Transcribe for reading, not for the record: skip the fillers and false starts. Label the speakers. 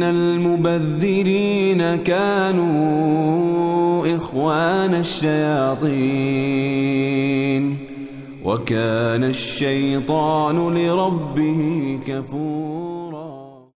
Speaker 1: المبذرين كانوا إخوان الشياطين وكان الشيطان لربه كفورا.